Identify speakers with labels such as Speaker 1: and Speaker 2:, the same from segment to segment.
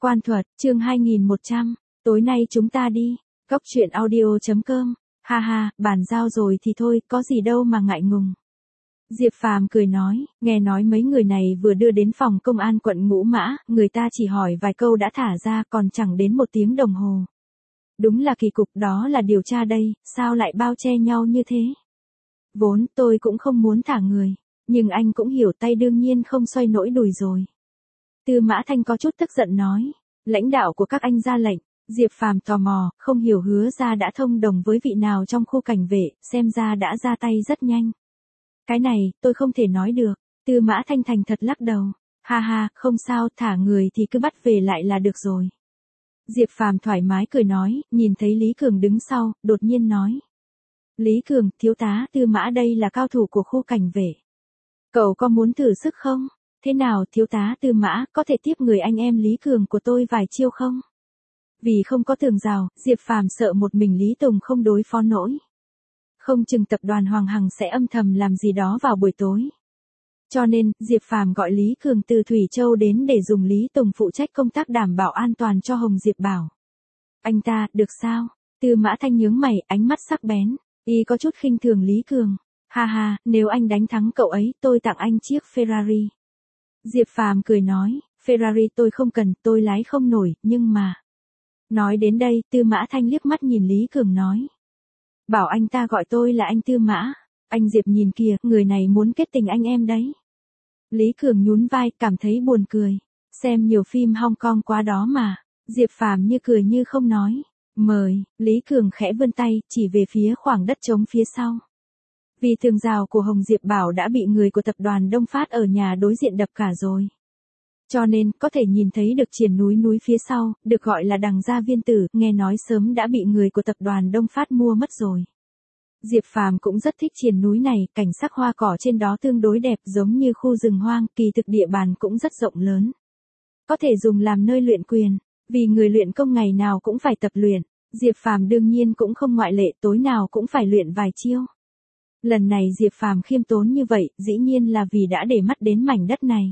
Speaker 1: Quan thuật, chương 2100, tối nay chúng ta đi. Góc truyện audio.com. Ha ha, bàn giao rồi thì thôi, có gì đâu mà ngại ngùng. Diệp Phàm cười nói, nghe nói mấy người này vừa đưa đến phòng công an quận Ngũ Mã, người ta chỉ hỏi vài câu đã thả ra còn chẳng đến 1 tiếng đồng hồ. Đúng là kỳ cục, đó là điều tra đây, sao lại bao che nhau như thế? Vốn tôi cũng không muốn thả người, nhưng anh cũng hiểu tay đương nhiên không xoay nổi đùi rồi. Tư Mã Thanh có chút tức giận nói, lãnh đạo của các anh ra lệnh. Diệp Phàm tò mò, không hiểu Hứa ra đã thông đồng với vị nào trong khu cảnh vệ, xem ra đã ra tay rất nhanh. Cái này, tôi không thể nói được. Tư Mã Thanh thành thật lắc đầu. Ha ha, không sao, thả người thì cứ bắt về lại là được rồi. Diệp Phàm thoải mái cười nói, nhìn thấy Lý Cường đứng sau, đột nhiên nói. Lý Cường, thiếu tá Tư Mã đây là cao thủ của khu cảnh vệ. Cậu có muốn thử sức không? Thế nào thiếu tá Tư Mã, có thể tiếp người anh em Lý Cường của tôi vài chiêu không? Vì không có tường rào, Diệp Phàm sợ một mình Lý Tùng không đối phó nổi. Không chừng tập đoàn Hoàng Hằng sẽ âm thầm làm gì đó vào buổi tối. Cho nên, Diệp Phàm gọi Lý Cường từ Thủy Châu đến để dùng Lý Tùng phụ trách công tác đảm bảo an toàn cho Hồng Diệp Bảo. Anh ta, được sao? Tư Mã Thanh nhướng mày, ánh mắt sắc bén. Y có chút khinh thường Lý Cường. Ha ha, nếu anh đánh thắng cậu ấy, tôi tặng anh chiếc Ferrari. Diệp Phàm cười nói, Ferrari tôi không cần, tôi lái không nổi, nhưng mà... Nói đến đây, Tư Mã Thanh liếc mắt nhìn Lý Cường nói. Bảo anh ta gọi tôi là anh Tư Mã. Anh Diệp nhìn kìa, người này muốn kết tình anh em đấy. Lý Cường nhún vai, cảm thấy buồn cười. Xem nhiều phim Hong Kong quá đó mà. Diệp Phàm như cười như không nói. Mời, Lý Cường khẽ vươn tay, chỉ về phía khoảng đất trống phía sau. Vì tường rào của Hồng Diệp Bảo đã bị người của tập đoàn Đông Phát ở nhà đối diện đập cả rồi. Cho nên, có thể nhìn thấy được triền núi phía sau, được gọi là Đằng Gia Viên Tử, nghe nói sớm đã bị người của tập đoàn Đông Phát mua mất rồi. Diệp Phàm cũng rất thích triền núi này, cảnh sắc hoa cỏ trên đó tương đối đẹp giống như khu rừng hoang, kỳ thực địa bàn cũng rất rộng lớn. Có thể dùng làm nơi luyện quyền, vì người luyện công ngày nào cũng phải tập luyện, Diệp Phàm đương nhiên cũng không ngoại lệ, tối nào cũng phải luyện vài chiêu. Lần này Diệp Phàm khiêm tốn như vậy, dĩ nhiên là vì đã để mắt đến mảnh đất này.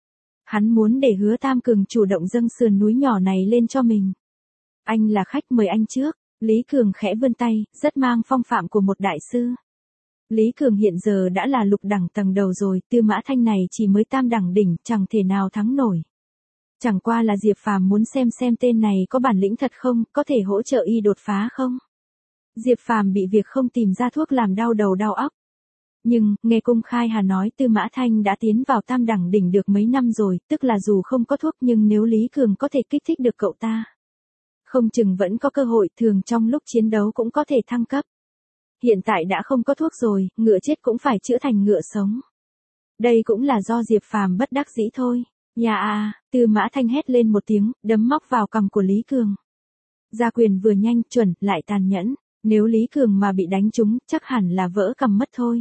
Speaker 1: Hắn muốn để Hứa Tam Cường chủ động dâng sườn núi nhỏ này lên cho mình. Anh là khách mời anh trước. Lý Cường khẽ vươn tay, rất mang phong phạm của một đại sư. Lý Cường hiện giờ đã là lục đẳng tầng đầu rồi, Tư Mã Thanh này chỉ mới tam đẳng đỉnh, chẳng thể nào thắng nổi. Chẳng qua là Diệp Phàm muốn xem tên này có bản lĩnh thật không, có thể hỗ trợ y đột phá không. Diệp Phàm bị việc không tìm ra thuốc làm đau đầu đau óc. Nhưng, nghe Cung Khai Hà nói Tư Mã Thanh đã tiến vào tam đẳng đỉnh được mấy năm rồi, tức là dù không có thuốc nhưng nếu Lý Cường có thể kích thích được cậu ta. Không chừng vẫn có cơ hội, thường trong lúc chiến đấu cũng có thể thăng cấp. Hiện tại đã không có thuốc rồi, ngựa chết cũng phải chữa thành ngựa sống. Đây cũng là do Diệp Phàm bất đắc dĩ thôi. Nhà à, Tư Mã Thanh hét lên một tiếng, đấm móc vào cằm của Lý Cường. Gia quyền vừa nhanh, chuẩn, lại tàn nhẫn. Nếu Lý Cường mà bị đánh trúng, chắc hẳn là vỡ cằm mất thôi.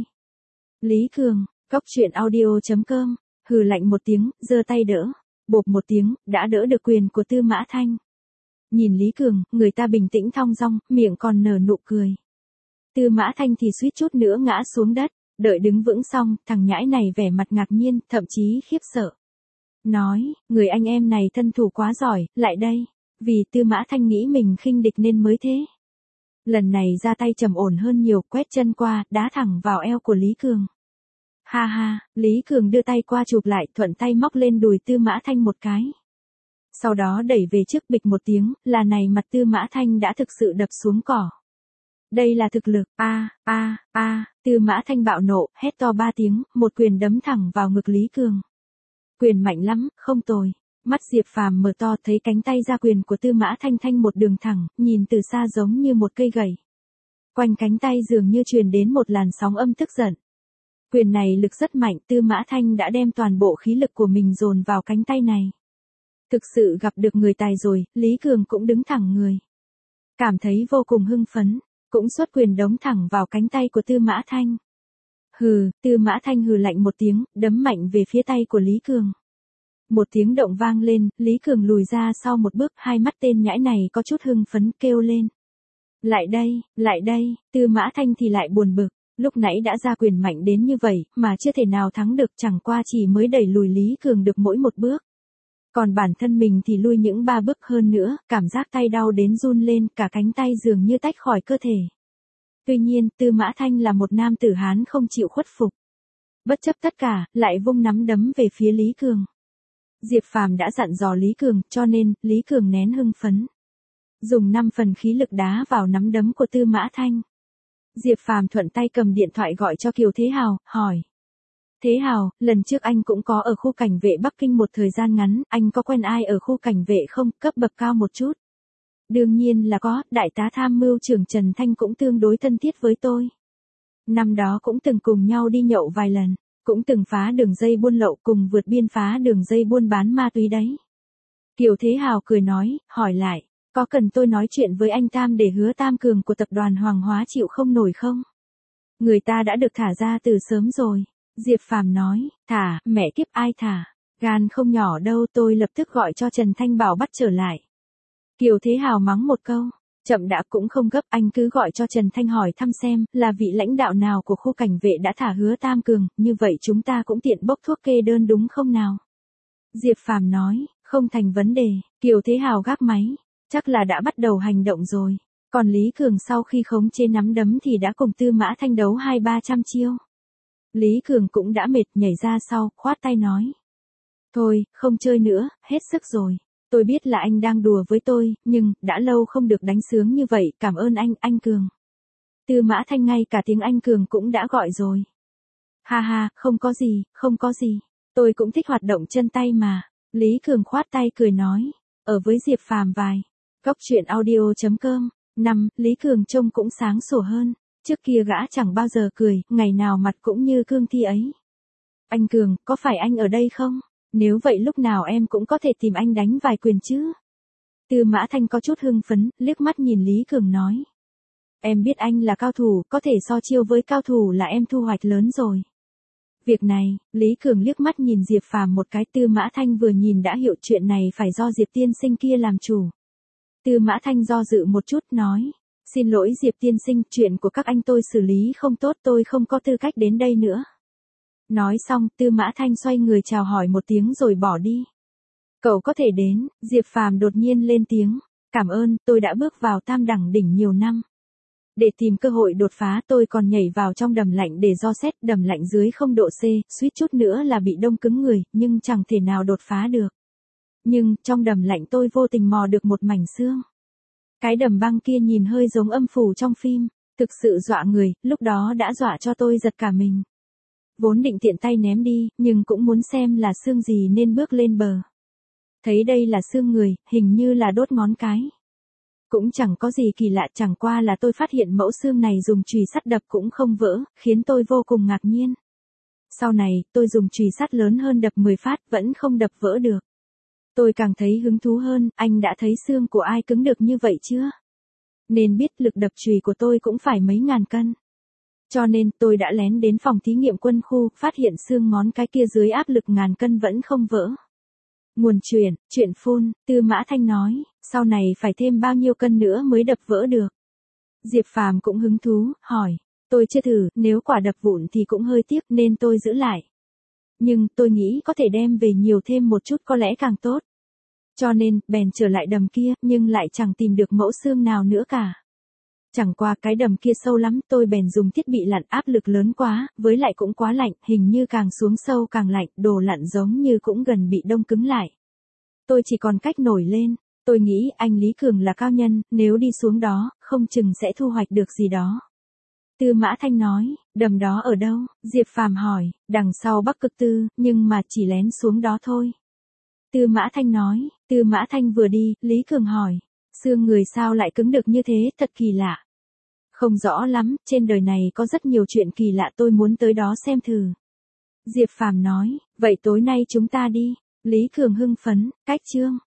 Speaker 1: Lý Cường, góc truyện audio.com, hừ lạnh một tiếng, giơ tay đỡ. Bộp một tiếng, đã đỡ được quyền của Tư Mã Thanh. Nhìn Lý Cường, người ta bình tĩnh thong dong, miệng còn nở nụ cười. Tư Mã Thanh thì suýt chút nữa ngã xuống đất, đợi đứng vững xong, thằng nhãi này vẻ mặt ngạc nhiên, thậm chí khiếp sợ. Nói, người anh em này thân thủ quá giỏi, lại đây. Vì Tư Mã Thanh nghĩ mình khinh địch nên mới thế. Lần này ra tay trầm ổn hơn nhiều, quét chân qua, đá thẳng vào eo của Lý Cường. Ha ha, Lý Cường đưa tay qua chụp lại, thuận tay móc lên đùi Tư Mã Thanh một cái. Sau đó đẩy về trước bịch một tiếng, là này mặt Tư Mã Thanh đã thực sự đập xuống cỏ. Đây là thực lực, Tư Mã Thanh bạo nộ, hét to 3 tiếng, một quyền đấm thẳng vào ngực Lý Cường. Quyền mạnh lắm, không tồi. Mắt Diệp Phàm mở to thấy cánh tay ra quyền của Tư Mã Thanh một đường thẳng, nhìn từ xa giống như một cây gậy. Quanh cánh tay dường như truyền đến một làn sóng âm tức giận. Quyền này lực rất mạnh, Tư Mã Thanh đã đem toàn bộ khí lực của mình dồn vào cánh tay này. Thực sự gặp được người tài rồi, Lý Cường cũng đứng thẳng người. Cảm thấy vô cùng hưng phấn, cũng xuất quyền đấm thẳng vào cánh tay của Tư Mã Thanh. Hừ, Tư Mã Thanh hừ lạnh một tiếng, đấm mạnh về phía tay của Lý Cường. Một tiếng động vang lên, Lý Cường lùi ra sau một bước, hai mắt tên nhãi này có chút hưng phấn kêu lên. Lại đây, Tư Mã Thanh thì lại buồn bực, lúc nãy đã ra quyền mạnh đến như vậy, mà chưa thể nào thắng được, chẳng qua chỉ mới đẩy lùi Lý Cường được mỗi một bước. Còn bản thân mình thì lui những 3 bước hơn nữa, cảm giác tay đau đến run lên, cả cánh tay dường như tách khỏi cơ thể. Tuy nhiên, Tư Mã Thanh là một nam tử Hán không chịu khuất phục. Bất chấp tất cả, lại vung nắm đấm về phía Lý Cường. Diệp Phàm đã dặn dò Lý Cường, cho nên, Lý Cường nén hưng phấn. Dùng 5 phần khí lực đá vào nắm đấm của Tư Mã Thanh. Diệp Phàm thuận tay cầm điện thoại gọi cho Kiều Thế Hào, hỏi. Thế Hào, lần trước anh cũng có ở khu cảnh vệ Bắc Kinh một thời gian ngắn, anh có quen ai ở khu cảnh vệ không, cấp bậc cao một chút? Đương nhiên là có, đại tá tham mưu trưởng Trần Thanh cũng tương đối thân thiết với tôi. Năm đó cũng từng cùng nhau đi nhậu vài lần, cũng từng phá đường dây buôn lậu cùng vượt biên phá đường dây buôn bán ma túy đấy. Kiều Thế Hào cười nói, hỏi lại, có cần tôi nói chuyện với anh Tam để hứa Tam Cường của tập đoàn Hoàng Hóa chịu không nổi không? Người ta đã được thả ra từ sớm rồi. Diệp Phàm nói, thả, mẹ kiếp ai thả, gan không nhỏ đâu, tôi lập tức gọi cho Trần Thanh bảo bắt trở lại. Kiều Thế Hào mắng một câu, chậm đã cũng không gấp, anh cứ gọi cho Trần Thanh hỏi thăm xem, là vị lãnh đạo nào của khu cảnh vệ đã thả hứa Tam Cường, như vậy chúng ta cũng tiện bốc thuốc kê đơn đúng không nào? Diệp Phàm nói, không thành vấn đề, Kiều Thế Hào gác máy, chắc là đã bắt đầu hành động rồi. Còn Lý Cường sau khi khống chế nắm đấm thì đã cùng Tư Mã Thanh đấu 200-300 chiêu. Lý Cường cũng đã mệt, nhảy ra sau, khoát tay nói. Thôi, không chơi nữa, hết sức rồi. Tôi biết là anh đang đùa với tôi, nhưng, đã lâu không được đánh sướng như vậy, cảm ơn anh Cường. Tư Mã Thanh ngay cả tiếng anh Cường cũng đã gọi rồi. Ha ha, không có gì, không có gì. Tôi cũng thích hoạt động chân tay mà. Lý Cường khoát tay cười nói. Ở với Diệp Phàm vài. Góc truyện audio.com. 5. Lý Cường trông cũng sáng sủa hơn. Trước kia gã chẳng bao giờ cười, ngày nào mặt cũng như cương thi ấy. Anh Cường, có phải anh ở đây không? Nếu vậy lúc nào em cũng có thể tìm anh đánh vài quyền chứ? Tư Mã Thanh có chút hưng phấn, liếc mắt nhìn Lý Cường nói. Em biết anh là cao thủ, có thể so chiêu với cao thủ là em thu hoạch lớn rồi. Việc này, Lý Cường liếc mắt nhìn Diệp Phàm một cái, Tư Mã Thanh vừa nhìn đã hiểu chuyện này phải do Diệp tiên sinh kia làm chủ. Tư Mã Thanh do dự một chút nói. Xin lỗi Diệp tiên sinh, chuyện của các anh tôi xử lý không tốt, tôi không có tư cách đến đây nữa. Nói xong, Tư Mã Thanh xoay người chào hỏi một tiếng rồi bỏ đi. Cậu có thể đến, Diệp Phàm đột nhiên lên tiếng. Cảm ơn, tôi đã bước vào tam đẳng đỉnh nhiều năm. Để tìm cơ hội đột phá tôi còn nhảy vào trong đầm lạnh để do xét, đầm lạnh dưới 0 độ C, suýt chút nữa là bị đông cứng người, nhưng chẳng thể nào đột phá được. Nhưng, trong đầm lạnh tôi vô tình mò được một mảnh xương. Cái đầm băng kia nhìn hơi giống âm phủ trong phim, thực sự dọa người, lúc đó đã dọa cho tôi giật cả mình. Vốn định tiện tay ném đi, nhưng cũng muốn xem là xương gì nên bước lên bờ. Thấy đây là xương người, hình như là đốt ngón cái. Cũng chẳng có gì kỳ lạ, chẳng qua là tôi phát hiện mẫu xương này dùng chùy sắt đập cũng không vỡ, khiến tôi vô cùng ngạc nhiên. Sau này, tôi dùng chùy sắt lớn hơn đập 10 phát vẫn không đập vỡ được. Tôi càng thấy hứng thú hơn, anh đã thấy xương của ai cứng được như vậy chưa? Nên biết lực đập chùy của tôi cũng phải mấy ngàn cân. Cho nên tôi đã lén đến phòng thí nghiệm quân khu, phát hiện xương ngón cái kia dưới áp lực ngàn cân vẫn không vỡ. Nguồn chuyện phun, Tư Mã Thanh nói, sau này phải thêm bao nhiêu cân nữa mới đập vỡ được. Diệp Phàm cũng hứng thú, hỏi, tôi chưa thử, nếu quả đập vụn thì cũng hơi tiếc nên tôi giữ lại. Nhưng tôi nghĩ có thể đem về nhiều thêm một chút có lẽ càng tốt. Cho nên, bèn trở lại đầm kia, nhưng lại chẳng tìm được mẫu xương nào nữa cả. Chẳng qua cái đầm kia sâu lắm, tôi bèn dùng thiết bị lặn, áp lực lớn quá, với lại cũng quá lạnh, hình như càng xuống sâu càng lạnh, đồ lặn giống như cũng gần bị đông cứng lại. Tôi chỉ còn cách nổi lên, tôi nghĩ anh Lý Cường là cao nhân, nếu đi xuống đó, không chừng sẽ thu hoạch được gì đó. Tư Mã Thanh nói, đầm đó ở đâu? Diệp Phàm hỏi, đằng sau Bắc Cực Tư, nhưng mà chỉ lén xuống đó thôi. Tư Mã Thanh nói, Tư Mã Thanh vừa đi, Lý Cường hỏi, xương người sao lại cứng được như thế, thật kỳ lạ. Không rõ lắm, trên đời này có rất nhiều chuyện kỳ lạ, tôi muốn tới đó xem thử. Diệp Phàm nói, vậy tối nay chúng ta đi. Lý Cường hưng phấn, cách chương.